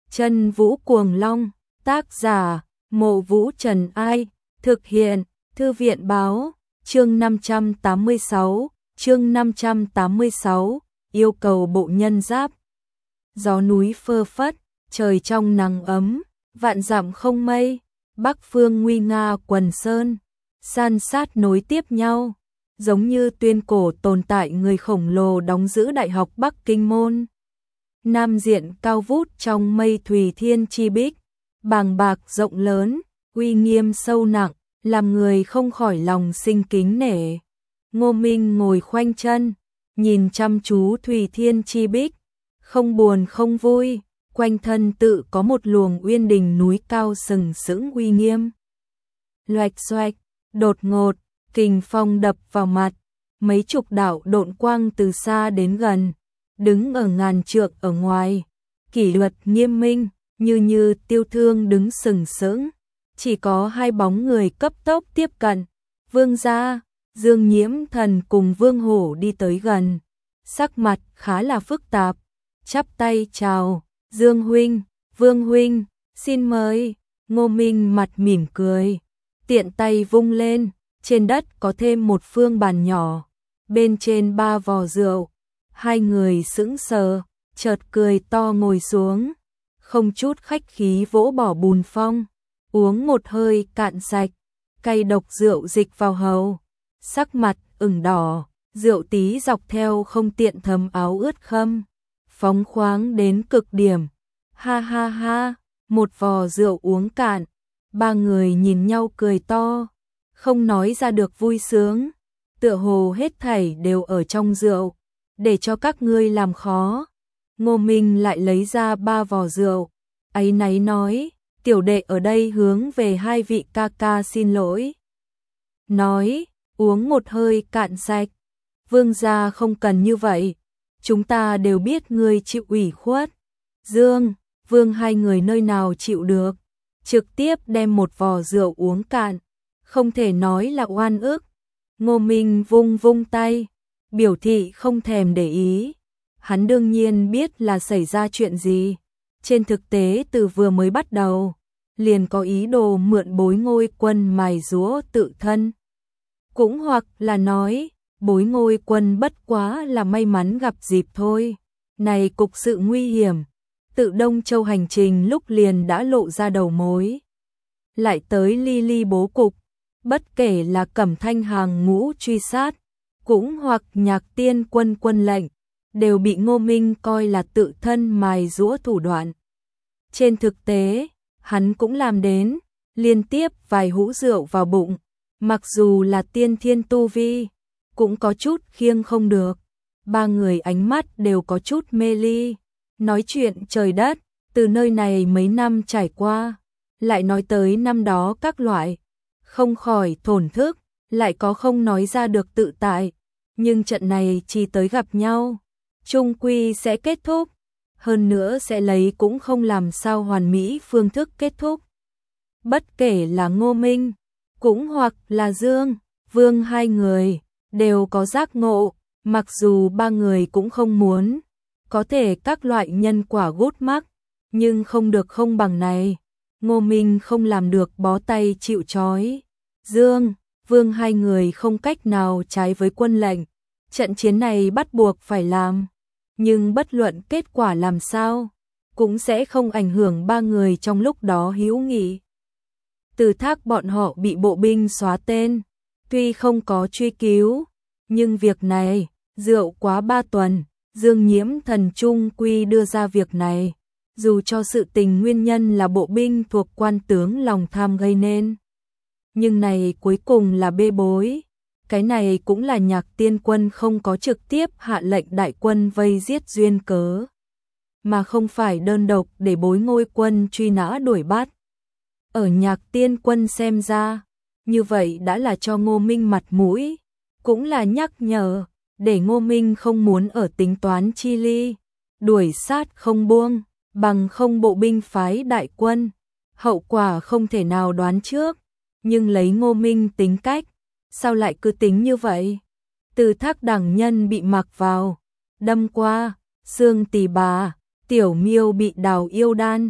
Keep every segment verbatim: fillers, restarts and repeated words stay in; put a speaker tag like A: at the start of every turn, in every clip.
A: Chân Vũ Cuồng Long, tác giả, Mộ Vũ Trần Ai, thực hiện, Thư viện Báo, chương năm trăm tám mươi sáu, chương năm trăm tám mươi sáu, yêu cầu bộ nhân giáp. Gió núi phơ phất, trời trong nắng ấm, vạn dặm không mây, bắc phương nguy nga quần sơn, san sát nối tiếp nhau, giống như tuyên cổ tồn tại người khổng lồ đóng giữ Đại học Bắc Kinh môn. Nam diện cao vút trong mây thùy thiên chi bích, bàng bạc rộng lớn, uy nghiêm sâu nặng, làm người không khỏi lòng sinh kính nể. Ngô Minh ngồi khoanh chân, nhìn chăm chú thùy thiên chi bích, không buồn không vui, quanh thân tự có một luồng uyên đình núi cao sừng sững uy nghiêm. Loạch xoạch, đột ngột, kình phong đập vào mặt, mấy chục đạo độn quang từ xa đến gần, đứng ở ngàn trượng ở ngoài, kỷ luật nghiêm minh, như như tiêu thương đứng sừng sững, chỉ có hai bóng người cấp tốc tiếp cận. Vương gia, Dương Nhiễm Thần cùng Vương Hổ đi tới gần, sắc mặt khá là phức tạp, chắp tay chào, Dương huynh, Vương huynh, xin mời. Ngô Minh mặt mỉm cười, tiện tay vung lên, trên đất có thêm một phương bàn nhỏ, bên trên ba vò rượu. Hai người sững sờ, chợt cười to ngồi xuống, không chút khách khí vỗ bỏ bùn phong, uống một hơi cạn sạch, cay độc rượu dịch vào hầu, sắc mặt ửng đỏ, rượu tí dọc theo không tiện thấm áo ướt khâm, phóng khoáng đến cực điểm. Ha ha ha, một vò rượu uống cạn, ba người nhìn nhau cười to, không nói ra được vui sướng, tựa hồ hết thảy đều ở trong rượu, để cho các ngươi làm khó. Ngô Minh lại lấy ra ba vò rượu, áy náy nói, tiểu đệ ở đây hướng về hai vị ca ca xin lỗi. Nói, uống một hơi cạn sạch, Vương gia không cần như vậy, chúng ta đều biết ngươi chịu ủy khuất. Dương, Vương hai người nơi nào chịu được, trực tiếp đem một vò rượu uống cạn, không thể nói là oan ức. Ngô Minh vung vung tay, biểu thị không thèm để ý. Hắn đương nhiên biết là xảy ra chuyện gì. Trên thực tế từ vừa mới bắt đầu, liền có ý đồ mượn Bối Ngôi Quân mài giũa tự thân. Cũng hoặc là nói, Bối Ngôi Quân bất quá là may mắn gặp dịp thôi. Này cục sự nguy hiểm, tự Đông Châu hành trình lúc liền đã lộ ra đầu mối. Lại tới ly ly bố cục, bất kể là Cẩm Thanh hàng ngũ truy sát, cũng hoặc Nhạc Tiên Quân quân lệnh, đều bị Ngô Minh coi là tự thân mài giũa thủ đoạn. Trên thực tế, hắn cũng làm đến, liên tiếp vài hũ rượu vào bụng, mặc dù là tiên thiên tu vi, cũng có chút khiêng không được. Ba người ánh mắt đều có chút mê ly, nói chuyện trời đất, từ nơi này mấy năm trải qua, lại nói tới năm đó các loại, không khỏi thổn thức, lại có không nói ra được tự tại, nhưng trận này chỉ tới gặp nhau, chung quy sẽ kết thúc, hơn nữa sẽ lấy cũng không làm sao hoàn mỹ phương thức kết thúc. Bất kể là Ngô Minh, cũng hoặc là Dương, Vương hai người, đều có giác ngộ, mặc dù ba người cũng không muốn, có thể các loại nhân quả gút mắc, nhưng không được không bằng này. Ngô Minh không làm được bó tay chịu trói. Dương, Vương hai người không cách nào trái với quân lệnh, trận chiến này bắt buộc phải làm, nhưng bất luận kết quả làm sao, cũng sẽ không ảnh hưởng ba người trong lúc đó hữu nghị. Từ Thác bọn họ bị bộ binh xóa tên, tuy không có truy cứu, nhưng việc này, rượu quá ba tuần, Dương Nhiễm Thần trung quy đưa ra việc này, dù cho sự tình nguyên nhân là bộ binh thuộc quan tướng lòng tham gây nên. Nhưng này cuối cùng là bê bối, cái này cũng là Nhạc Tiên Quân không có trực tiếp hạ lệnh đại quân vây giết duyên cớ, mà không phải đơn độc để Bối Ngôi Quân truy nã đuổi bắt. Ở Nhạc Tiên Quân xem ra, như vậy đã là cho Ngô Minh mặt mũi, cũng là nhắc nhở, để Ngô Minh không muốn ở tính toán chi ly, đuổi sát không buông, bằng không bộ binh phái đại quân, hậu quả không thể nào đoán trước, nhưng lấy Ngô Minh tính cách, sao lại cứ tính như vậy? Từ Thác đẳng nhân bị mặc vào, đâm qua, xương tỳ bà, Tiểu Miêu bị đào yêu đan,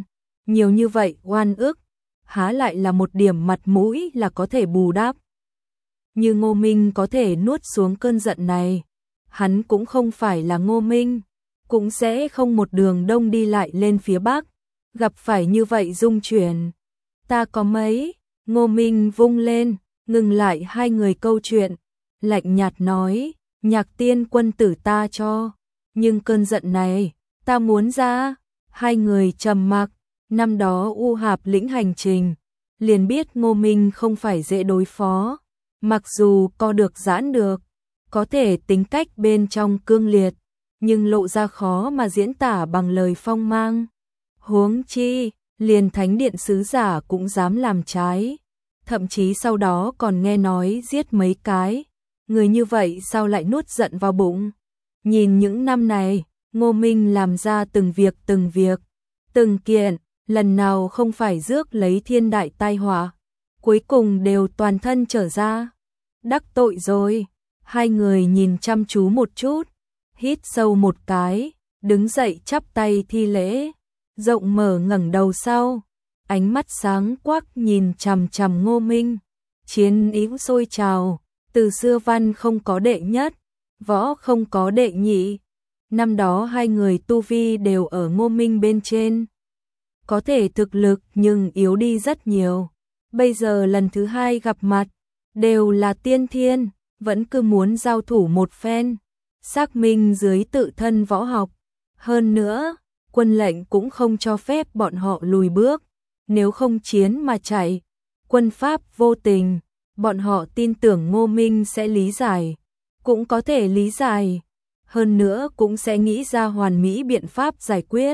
A: nhiều như vậy oan ức, há lại là một điểm mặt mũi là có thể bù đắp. Như Ngô Minh có thể nuốt xuống cơn giận này, hắn cũng không phải là Ngô Minh, cũng sẽ không một đường đông đi lại lên phía Bắc, gặp phải như vậy dung chuyển. Ta có mấy, Ngô Minh vung lên, ngừng lại hai người câu chuyện, lạnh nhạt nói, Nhạc Tiên quân tử ta cho, nhưng cơn giận này, ta muốn ra. Hai người trầm mặc, năm đó U Hạp lĩnh hành trình, liền biết Ngô Minh không phải dễ đối phó, mặc dù co được giãn được, có thể tính cách bên trong cương liệt, nhưng lộ ra khó mà diễn tả bằng lời phong mang. Huống chi, liền thánh điện sứ giả cũng dám làm trái, thậm chí sau đó còn nghe nói giết mấy cái, người như vậy sao lại nuốt giận vào bụng. Nhìn những năm này, Ngô Minh làm ra từng việc từng việc, từng kiện, lần nào không phải rước lấy thiên đại tai họa, cuối cùng đều toàn thân trở ra. Đắc tội rồi, hai người nhìn chăm chú một chút, hít sâu một cái, đứng dậy chắp tay thi lễ, rộng mở ngẩng đầu sau, ánh mắt sáng quắc nhìn chằm chằm Ngô Minh, chiến ý sôi trào, từ xưa văn không có đệ nhất, võ không có đệ nhị. Năm đó hai người tu vi đều ở Ngô Minh bên trên, có thể thực lực nhưng yếu đi rất nhiều. Bây giờ lần thứ hai gặp mặt, đều là tiên thiên, vẫn cứ muốn giao thủ một phen, xác minh dưới tự thân võ học. Hơn nữa, quân lệnh cũng không cho phép bọn họ lùi bước, nếu không chiến mà chạy, quân pháp vô tình, bọn họ tin tưởng Ngô Minh sẽ lý giải, cũng có thể lý giải, hơn nữa cũng sẽ nghĩ ra hoàn mỹ biện pháp giải quyết.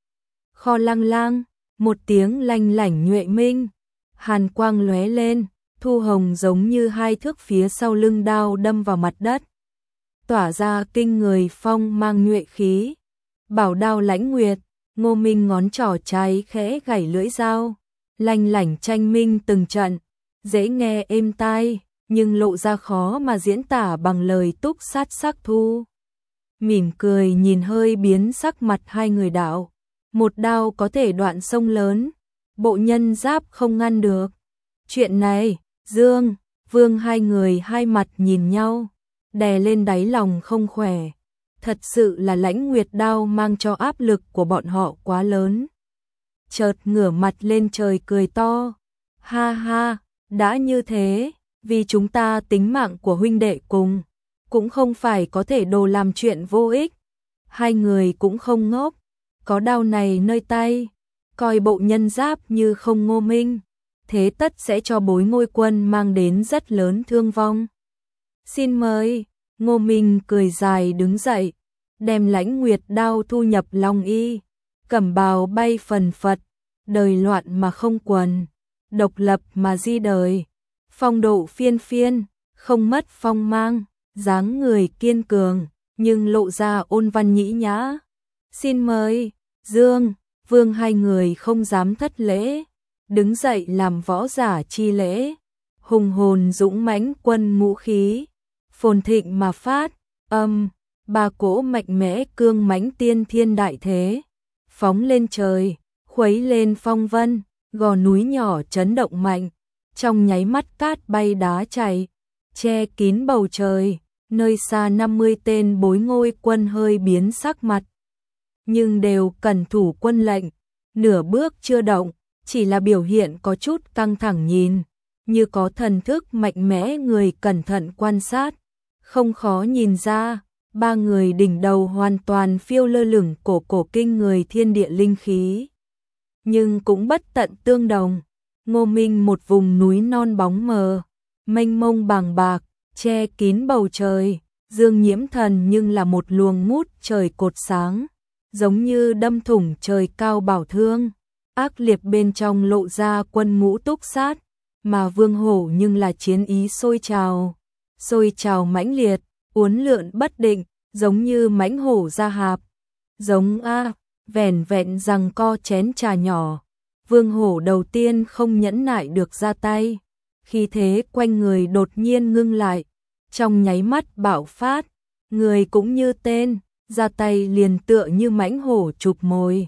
A: Kho lăng lang, một tiếng lanh lảnh nhuệ minh, hàn quang lóe lên, thu hồng giống như hai thước phía sau lưng đao đâm vào mặt đất, tỏa ra kinh người phong mang nhuệ khí. Bảo đao lãnh nguyệt, Ngô Minh ngón trỏ trái khẽ gảy lưỡi dao, lanh lảnh tranh minh từng trận, dễ nghe êm tai, nhưng lộ ra khó mà diễn tả bằng lời túc sát sắc thu. Mỉm cười nhìn hơi biến sắc mặt hai người đạo, một đao có thể đoạn sông lớn, bộ nhân giáp không ngăn được. Chuyện này, Dương, Vương hai người hai mặt nhìn nhau, đè lên đáy lòng không khỏe. Thật sự là lãnh nguyệt đao mang cho áp lực của bọn họ quá lớn. Chợt ngửa mặt lên trời cười to, ha ha, đã như thế, vì chúng ta tính mạng của huynh đệ cùng, cũng không phải có thể đồ làm chuyện vô ích. Hai người cũng không ngốc, có đao này nơi tay, coi bộ nhân giáp như không Ngô Minh, thế tất sẽ cho bối ngôi quân mang đến rất lớn thương vong. Xin mời, Ngô Minh cười dài đứng dậy, đem lãnh nguyệt đao thu nhập long y, cẩm bào bay phần phật, đời loạn mà không quần, độc lập mà di đời, phong độ phiên phiên, không mất phong mang, dáng người kiên cường, nhưng lộ ra ôn văn nhĩ nhã. Xin mời, Dương, Vương hai người không dám thất lễ, đứng dậy làm võ giả chi lễ, hùng hồn dũng mãnh quân ngũ khí, phồn thịnh mà phát, âm, ba cỗ mạnh mẽ cương mãnh tiên thiên đại thế, phóng lên trời, khuấy lên phong vân, gò núi nhỏ chấn động mạnh, trong nháy mắt cát bay đá chảy, che kín bầu trời, nơi xa năm mươi tên bối ngôi quân hơi biến sắc mặt, nhưng đều cẩn thủ quân lệnh, nửa bước chưa động, chỉ là biểu hiện có chút căng thẳng nhìn, như có thần thức mạnh mẽ người cẩn thận quan sát, không khó nhìn ra, ba người đỉnh đầu hoàn toàn phiêu lơ lửng cổ cổ kinh người thiên địa linh khí. Nhưng cũng bất tận tương đồng, Ngô Minh một vùng núi non bóng mờ, mênh mông bàng bạc, che kín bầu trời, Dương Nhiễm Thần nhưng là một luồng ngút trời cột sáng, giống như đâm thủng trời cao bảo thương, ác liệt bên trong lộ ra quân ngũ túc sát, mà Vương Hổ nhưng là chiến ý sôi trào, sôi trào mãnh liệt, uốn lượn bất định, giống như mãnh hổ ra hạp, giống a, vẻn vẹn rằng co chén trà nhỏ, Vương Hổ đầu tiên không nhẫn nại được ra tay, khi thế quanh người đột nhiên ngưng lại, trong nháy mắt bạo phát, người cũng như tên, ra tay liền tựa như mãnh hổ chụp mồi,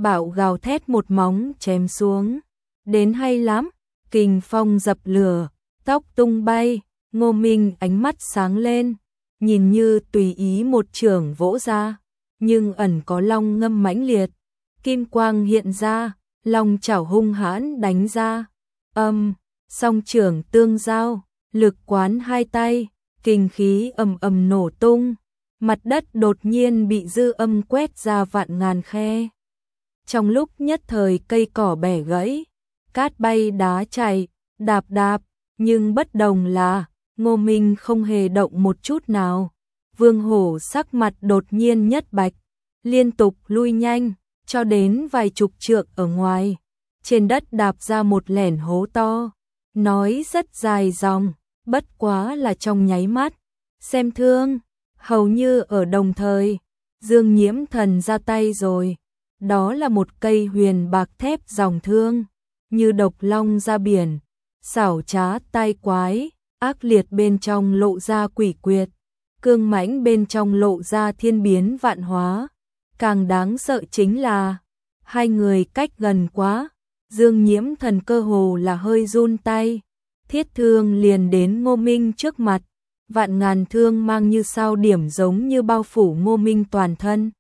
A: bạo gào thét một móng chém xuống. Đến hay lắm, kình phong dập lửa, tóc tung bay, Ngô Minh ánh mắt sáng lên, nhìn như tùy ý một chưởng vỗ ra, nhưng ẩn có long ngâm mãnh liệt, kim quang hiện ra, long chảo hung hãn đánh ra. Âm, song chưởng tương giao, lực quán hai tay, kinh khí ầm ầm nổ tung, mặt đất đột nhiên bị dư âm quét ra vạn ngàn khe. Trong lúc nhất thời cây cỏ bẻ gãy, cát bay đá chảy, đạp đạp, nhưng bất đồng là Ngô Minh không hề động một chút nào. Vương Hổ sắc mặt đột nhiên nhất bạch, liên tục lui nhanh, cho đến vài chục trượng ở ngoài. Trên đất đạp ra một lẻn hố to, nói rất dài dòng, bất quá là trong nháy mắt. Xem thương, hầu như ở đồng thời, Dương Nhiễm Thần ra tay rồi. Đó là một cây huyền bạc thép dòng thương, như độc long ra biển, xảo trá tai quái, ác liệt bên trong lộ ra quỷ quyệt, cương mãnh bên trong lộ ra thiên biến vạn hóa. Càng đáng sợ chính là hai người cách gần quá, Dương Nhiễm Thần cơ hồ là hơi run tay, thiết thương liền đến Ngô Minh trước mặt, vạn ngàn thương mang như sao điểm giống như bao phủ Ngô Minh toàn thân.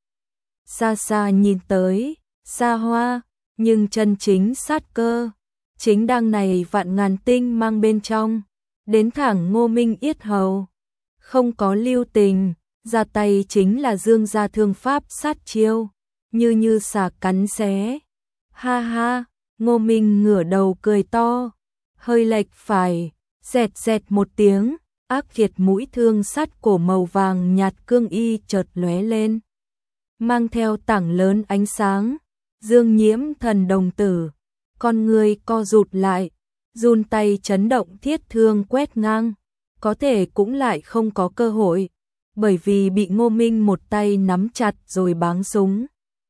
A: Xa xa nhìn tới, xa hoa, nhưng chân chính sát cơ, chính đang này vạn ngàn tinh mang bên trong, đến thẳng Ngô Minh yết hầu. Không có lưu tình, ra tay chính là dương gia thương pháp sát chiêu, như như xà cắn xé. Ha ha, Ngô Minh ngửa đầu cười to, hơi lệch phải, dẹt dẹt một tiếng, ác kiệt mũi thương sắt cổ màu vàng nhạt cương y chợt lóe lên, mang theo tảng lớn ánh sáng. Dương Nhiễm Thần đồng tử, con người co rụt lại, run tay chấn động thiết thương quét ngang, có thể cũng lại không có cơ hội, bởi vì bị Ngô Minh một tay nắm chặt rồi báng súng.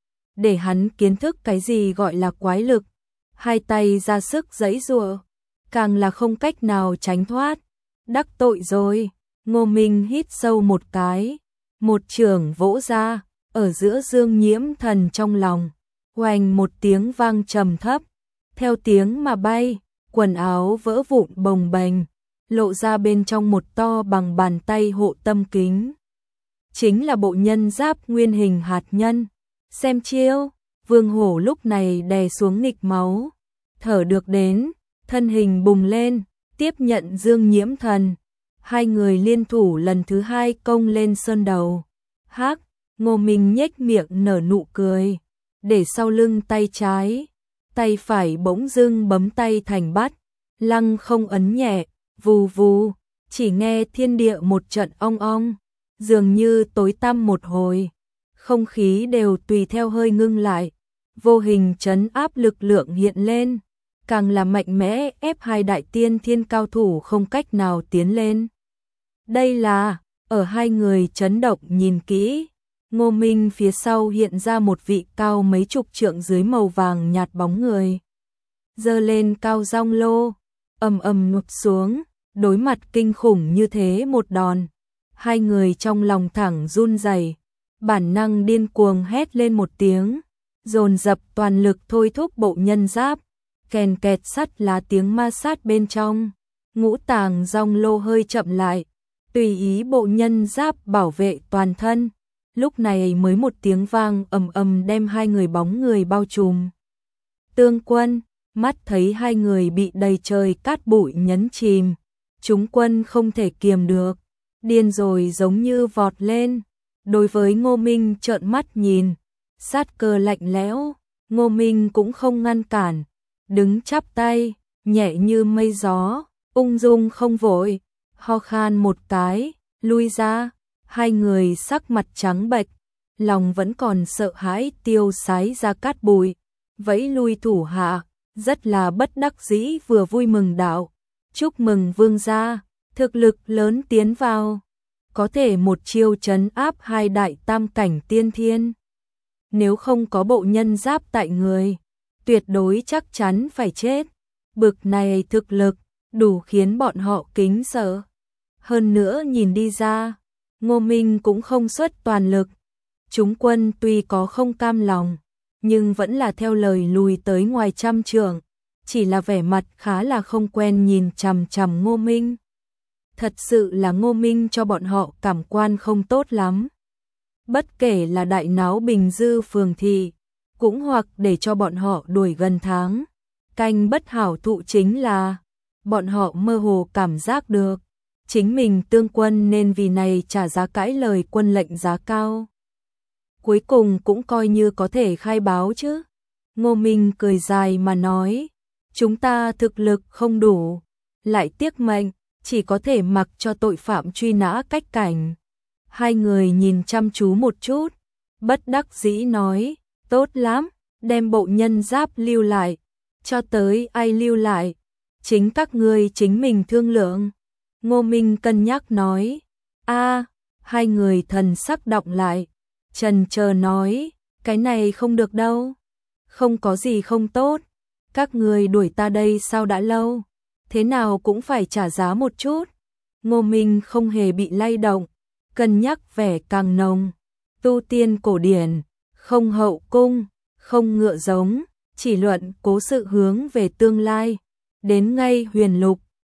A: Để hắn kiến thức cái gì gọi là quái lực, hai tay ra sức giãy giụa, càng là không cách nào tránh thoát. Đắc tội rồi, Ngô Minh hít sâu một cái, một chưởng vỗ ra, ở giữa Dương Nhiễm Thần trong lòng, oanh một tiếng vang trầm thấp, theo tiếng mà bay, quần áo vỡ vụn bồng bềnh, lộ ra bên trong một to bằng bàn tay hộ tâm kính. Chính là bộ nhân giáp nguyên hình hạt nhân. Xem chiêu, Vương Hổ lúc này đè xuống nghịch máu, thở được đến, thân hình bùng lên, tiếp nhận Dương Nhiễm Thần. Hai người liên thủ lần thứ hai công lên sơn đầu. Hắc, Ngô Minh nhếch miệng nở nụ cười, để sau lưng tay trái, tay phải bỗng dưng bấm tay thành bắt, lăng không ấn nhẹ, vù vù, chỉ nghe thiên địa một trận ong ong, dường như tối tăm một hồi, không khí đều tùy theo hơi ngưng lại, vô hình trấn áp lực lượng hiện lên, càng là mạnh mẽ ép hai đại tiên thiên cao thủ không cách nào tiến lên. Đây là, ở hai người chấn động nhìn kỹ, Ngô Minh phía sau hiện ra một vị cao mấy chục trượng dưới màu vàng nhạt bóng người. Giơ lên cao rong lô, ầm ầm ngụp xuống, đối mặt kinh khủng như thế một đòn. Hai người trong lòng thẳng run rẩy, bản năng điên cuồng hét lên một tiếng, dồn dập toàn lực thôi thúc bộ nhân giáp, kèn kẹt sắt lá tiếng ma sát bên trong. Ngũ tàng rong lô hơi chậm lại, tùy ý bộ nhân giáp bảo vệ toàn thân. Lúc này mới một tiếng vang ầm ầm đem hai người bóng người bao trùm. Tương Quân, mắt thấy hai người bị đầy trời cát bụi nhấn chìm, chúng quân không thể kiềm được, điên rồi giống như vọt lên. Đối với Ngô Minh trợn mắt nhìn, sát cơ lạnh lẽo, Ngô Minh cũng không ngăn cản, đứng chắp tay, nhẹ như mây gió, ung dung không vội, ho khan một cái, lui ra. Hai người sắc mặt trắng bệch, lòng vẫn còn sợ hãi tiêu sái ra cát bụi, vẫy lui thủ hạ, rất là bất đắc dĩ vừa vui mừng đạo. Chúc mừng vương gia, thực lực lớn tiến vào, có thể một chiêu trấn áp hai đại tam cảnh tiên thiên. Nếu không có bộ nhân giáp tại người, tuyệt đối chắc chắn phải chết. Bực này thực lực, đủ khiến bọn họ kính sợ. Hơn nữa nhìn đi ra, Ngô Minh cũng không xuất toàn lực. Chúng quân tuy có không cam lòng, nhưng vẫn là theo lời lùi tới ngoài trăm trượng, chỉ là vẻ mặt khá là không quen nhìn chằm chằm Ngô Minh. Thật sự là Ngô Minh cho bọn họ cảm quan không tốt lắm. Bất kể là đại náo Bình Dư phường thị, cũng hoặc để cho bọn họ đuổi gần tháng. Canh bất hảo thụ chính là, bọn họ mơ hồ cảm giác được, chính mình tương quân nên vì này trả giá cãi lời quân lệnh giá cao. Cuối cùng cũng coi như có thể khai báo chứ. Ngô Minh cười dài mà nói, chúng ta thực lực không đủ, lại tiếc mệnh, chỉ có thể mặc cho tội phạm truy nã cách cảnh. Hai người nhìn chăm chú một chút, bất đắc dĩ nói, tốt lắm, đem bộ nhân giáp lưu lại, cho tới ai lưu lại, chính các ngươi chính mình thương lượng. Ngô Minh cân nhắc nói, a, hai người thần sắc động lại, chần chờ nói, cái này không được đâu, không có gì không tốt, các ngươi đuổi ta đây sao đã lâu, thế nào cũng phải trả giá một chút. Ngô Minh không hề bị lay động, cân nhắc vẻ càng nồng, tu tiên cổ điển, không hậu cung, không ngựa giống, chỉ luận cố sự hướng về tương lai, đến ngay huyền lục,